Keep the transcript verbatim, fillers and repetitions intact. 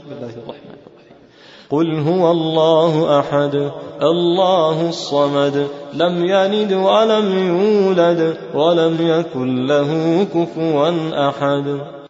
بسم الله الرحمن الرحيم. قل هو الله أحد الله الصمد لم يلد ولم يولد ولم يكن له كفوا أحد.